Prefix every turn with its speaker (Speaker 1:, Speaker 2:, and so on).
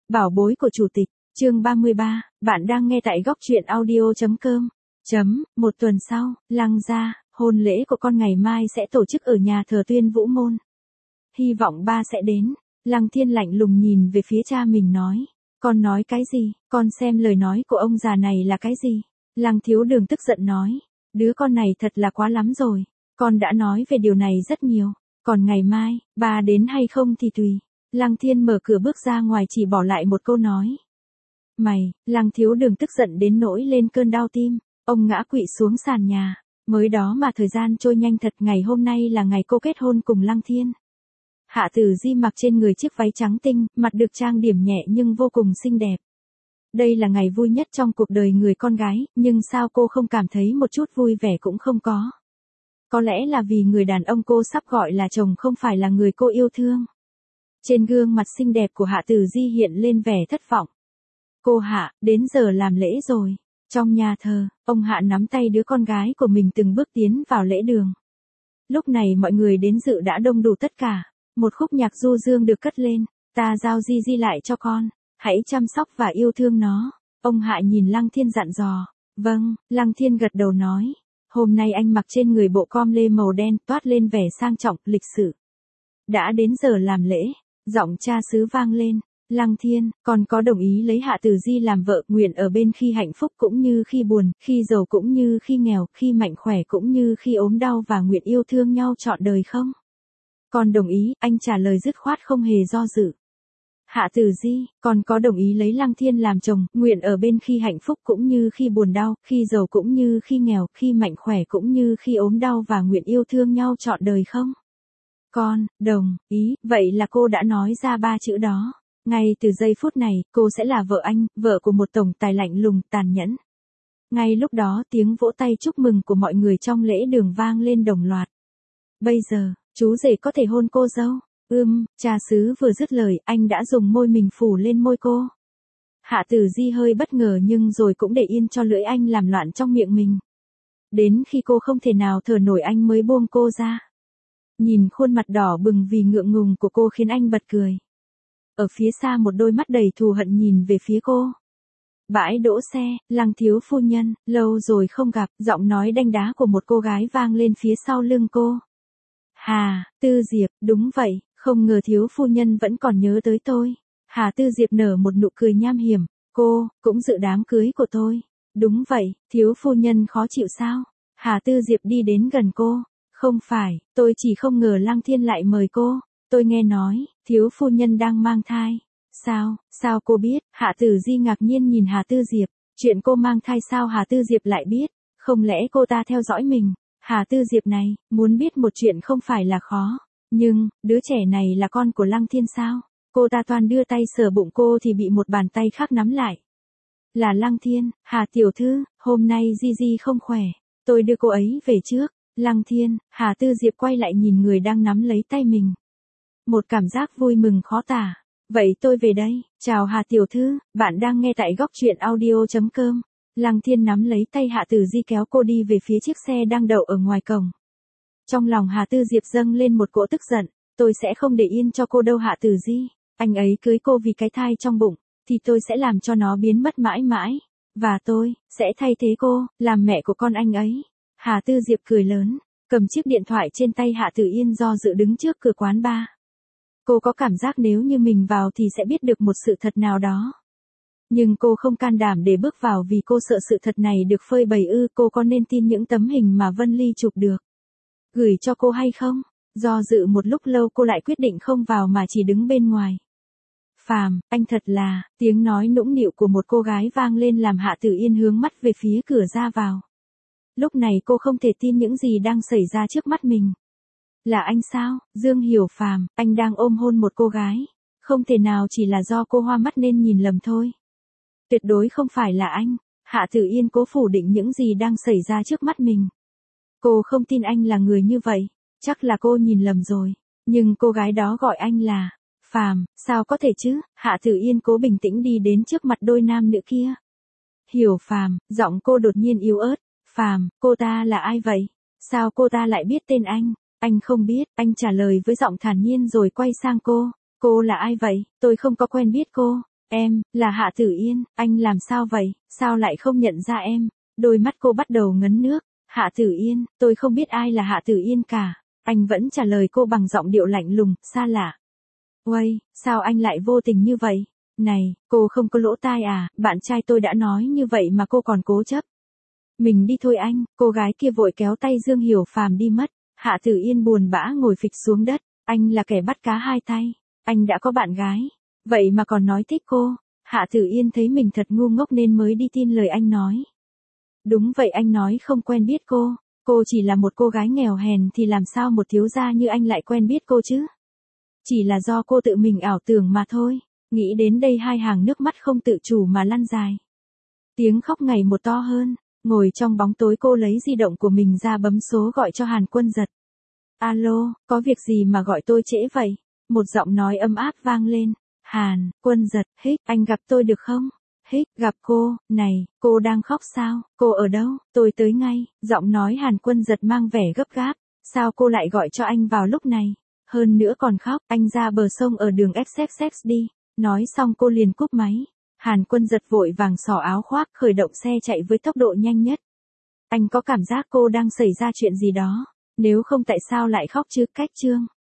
Speaker 1: Bảo bối của chủ tịch, chương 33, bạn đang nghe tại góc truyện audio.com. Một tuần sau, Lăng gia, hôn lễ của con ngày mai sẽ tổ chức ở nhà thờ Tuyên Vũ Môn. Hy vọng ba sẽ đến. Lăng Thiên lạnh lùng nhìn về phía cha mình nói. Con nói cái gì, con xem lời nói của ông già này là cái gì. Lăng Thiếu Đường tức giận nói. Đứa con này thật là quá lắm rồi. Con đã nói về điều này rất nhiều. Còn ngày mai, ba đến hay không thì tùy. Lăng Thiên mở cửa bước ra ngoài chỉ bỏ lại một câu nói. Mày, Lăng Thiếu Đường tức giận đến nỗi lên cơn đau tim. Ông ngã quỵ xuống sàn nhà. Mới đó mà thời gian trôi nhanh thật, ngày hôm nay là ngày cô kết hôn cùng Lăng Thiên. Hạ Tử Di mặc trên người chiếc váy trắng tinh, mặt được trang điểm nhẹ nhưng vô cùng xinh đẹp. Đây là ngày vui nhất trong cuộc đời người con gái, nhưng sao cô không cảm thấy một chút vui vẻ cũng không có. Có lẽ là vì người đàn ông cô sắp gọi là chồng không phải là người cô yêu thương. Trên gương mặt xinh đẹp của Hạ Tử Di hiện lên vẻ thất vọng. Cô Hạ, đến giờ làm lễ rồi. Trong nhà thờ, ông Hạ nắm tay đứa con gái của mình từng bước tiến vào lễ đường. Lúc này mọi người đến dự đã đông đủ tất cả. Một khúc nhạc du dương được cất lên. Ta giao Di Di lại cho con. Hãy chăm sóc và yêu thương nó. Ông Hạ nhìn Lăng Thiên dặn dò. Vâng, Lăng Thiên gật đầu nói. Hôm nay anh mặc trên người bộ com lê màu đen toát lên vẻ sang trọng, lịch sự. Đã đến giờ làm lễ. Giọng cha xứ vang lên. Lăng Thiên, con có đồng ý lấy Hạ Tử Di làm vợ, nguyện ở bên khi hạnh phúc cũng như khi buồn, khi giàu cũng như khi nghèo, khi mạnh khỏe cũng như khi ốm đau và nguyện yêu thương nhau trọn đời không? Con đồng ý, anh trả lời dứt khoát không hề do dự. Hạ Tử Di, con có đồng ý lấy Lăng Thiên làm chồng, nguyện ở bên khi hạnh phúc cũng như khi buồn đau, khi giàu cũng như khi nghèo, khi mạnh khỏe cũng như khi ốm đau và nguyện yêu thương nhau trọn đời không? Con, đồng ý, vậy là cô đã nói ra 3 chữ đó. Ngay từ giây phút này, cô sẽ là vợ anh, vợ của một tổng tài lạnh lùng, tàn nhẫn. Ngay lúc đó tiếng vỗ tay chúc mừng của mọi người trong lễ đường vang lên đồng loạt. Bây giờ, chú rể có thể hôn cô dâu. Cha xứ vừa dứt lời, anh đã dùng môi mình phủ lên môi cô. Hạ Tử Di hơi bất ngờ nhưng rồi cũng để yên cho lưỡi anh làm loạn trong miệng mình. Đến khi cô không thể nào thở nổi anh mới buông cô ra. Nhìn khuôn mặt đỏ bừng vì ngượng ngùng của cô khiến anh bật cười. Ở phía xa một đôi mắt đầy thù hận nhìn về phía cô. Bãi đỗ xe, Lăng thiếu phu nhân, lâu rồi không gặp, giọng nói đanh đá của một cô gái vang lên phía sau lưng cô. Hà, Tư Diệp, đúng vậy, không ngờ thiếu phu nhân vẫn còn nhớ tới tôi. Hà Tư Diệp nở một nụ cười nham hiểm, cô, cũng dự đám cưới của tôi. Đúng vậy, thiếu phu nhân khó chịu sao? Hà Tư Diệp đi đến gần cô. Không phải, tôi chỉ không ngờ Lăng Thiên lại mời cô. Tôi nghe nói, thiếu phu nhân đang mang thai. Sao cô biết? Hạ Tử Di ngạc nhiên nhìn Hà Tư Diệp. Chuyện cô mang thai sao Hà Tư Diệp lại biết? Không lẽ cô ta theo dõi mình? Hà Tư Diệp này, muốn biết một chuyện không phải là khó. Nhưng, đứa trẻ này là con của Lăng Thiên sao? Cô ta toàn đưa tay sờ bụng cô thì bị một bàn tay khác nắm lại. Là Lăng Thiên, Hà tiểu thư, hôm nay Di Di không khỏe. Tôi đưa cô ấy về trước. Lăng Thiên, Hà Tư Diệp quay lại nhìn người đang nắm lấy tay mình. Một cảm giác vui mừng khó tả. Vậy tôi về đây, chào Hà tiểu thư, bạn đang nghe tại góc truyện audio.com. Lăng Thiên nắm lấy tay Hạ Tử Di kéo cô đi về phía chiếc xe đang đậu ở ngoài cổng. Trong lòng Hà Tư Diệp dâng lên một cỗ tức giận, tôi sẽ không để yên cho cô đâu Hạ Tử Di, anh ấy cưới cô vì cái thai trong bụng, thì tôi sẽ làm cho nó biến mất mãi mãi, và tôi sẽ thay thế cô, làm mẹ của con anh ấy. Hà Tư Diệp cười lớn, cầm chiếc điện thoại trên tay Hạ Tử Yên do dự đứng trước cửa quán bar. Cô có cảm giác nếu như mình vào thì sẽ biết được một sự thật nào đó. Nhưng cô không can đảm để bước vào vì cô sợ sự thật này được phơi bày cô có nên tin những tấm hình mà Vân Ly chụp được. Gửi cho cô hay không? Do dự một lúc lâu cô lại quyết định không vào mà chỉ đứng bên ngoài. Phàm, anh thật là, tiếng nói nũng nịu của một cô gái vang lên làm Hạ Tử Yên hướng mắt về phía cửa ra vào. Lúc này cô không thể tin những gì đang xảy ra trước mắt mình. Là anh sao, Dương Hiểu Phàm, anh đang ôm hôn một cô gái. Không thể nào chỉ là do cô hoa mắt nên nhìn lầm thôi. Tuyệt đối không phải là anh. Hạ Tử Yên cố phủ định những gì đang xảy ra trước mắt mình. Cô không tin anh là người như vậy. Chắc là cô nhìn lầm rồi. Nhưng cô gái đó gọi anh là Phàm, sao có thể chứ? Hạ Tử Yên cố bình tĩnh đi đến trước mặt đôi nam nữ kia. Hiểu Phàm, giọng cô đột nhiên yếu ớt. Phàm, cô ta là ai vậy? Sao cô ta lại biết tên anh? Anh không biết, anh trả lời với giọng thản nhiên rồi quay sang cô. Cô là ai vậy? Tôi không có quen biết cô. Em, là Hạ Tử Yên, anh làm sao vậy, sao lại không nhận ra em? Đôi mắt cô bắt đầu ngấn nước. Hạ Tử Yên, tôi không biết ai là Hạ Tử Yên cả. Anh vẫn trả lời cô bằng giọng điệu lạnh lùng, xa lạ. Uầy, sao anh lại vô tình như vậy? Này, cô không có lỗ tai à, bạn trai tôi đã nói như vậy mà cô còn cố chấp. Mình đi thôi anh, cô gái kia vội kéo tay Dương Hiểu Phàm đi mất. Hạ Tử Yên buồn bã ngồi phịch xuống đất. Anh là kẻ bắt cá hai tay. Anh đã có bạn gái. Vậy mà còn nói thích cô. Hạ Tử Yên thấy mình thật ngu ngốc nên mới đi tin lời anh nói. Đúng vậy, anh nói không quen biết cô. Cô chỉ là một cô gái nghèo hèn thì làm sao một thiếu gia như anh lại quen biết cô chứ? Chỉ là do cô tự mình ảo tưởng mà thôi. Nghĩ đến đây hai hàng nước mắt không tự chủ mà lăn dài. Tiếng khóc ngày một to hơn. Ngồi trong bóng tối cô lấy di động của mình ra bấm số gọi cho Hàn Quân Giật. Alo, có việc gì mà gọi tôi trễ vậy? Một giọng nói ấm áp vang lên. Hàn, Quân Giật, hích, anh gặp tôi được không? Hích, gặp cô, này, cô đang khóc sao? Cô ở đâu? Tôi tới ngay. Giọng nói Hàn Quân Giật mang vẻ gấp gáp. Sao cô lại gọi cho anh vào lúc này? Hơn nữa còn khóc, anh ra bờ sông ở đường XXX đi. Nói xong cô liền cúp máy. Hàn Quân Giật vội vàng xỏ áo khoác khởi động xe chạy với tốc độ nhanh nhất. Anh có cảm giác cô đang xảy ra chuyện gì đó. Nếu không tại sao lại khóc chứ? Cách chương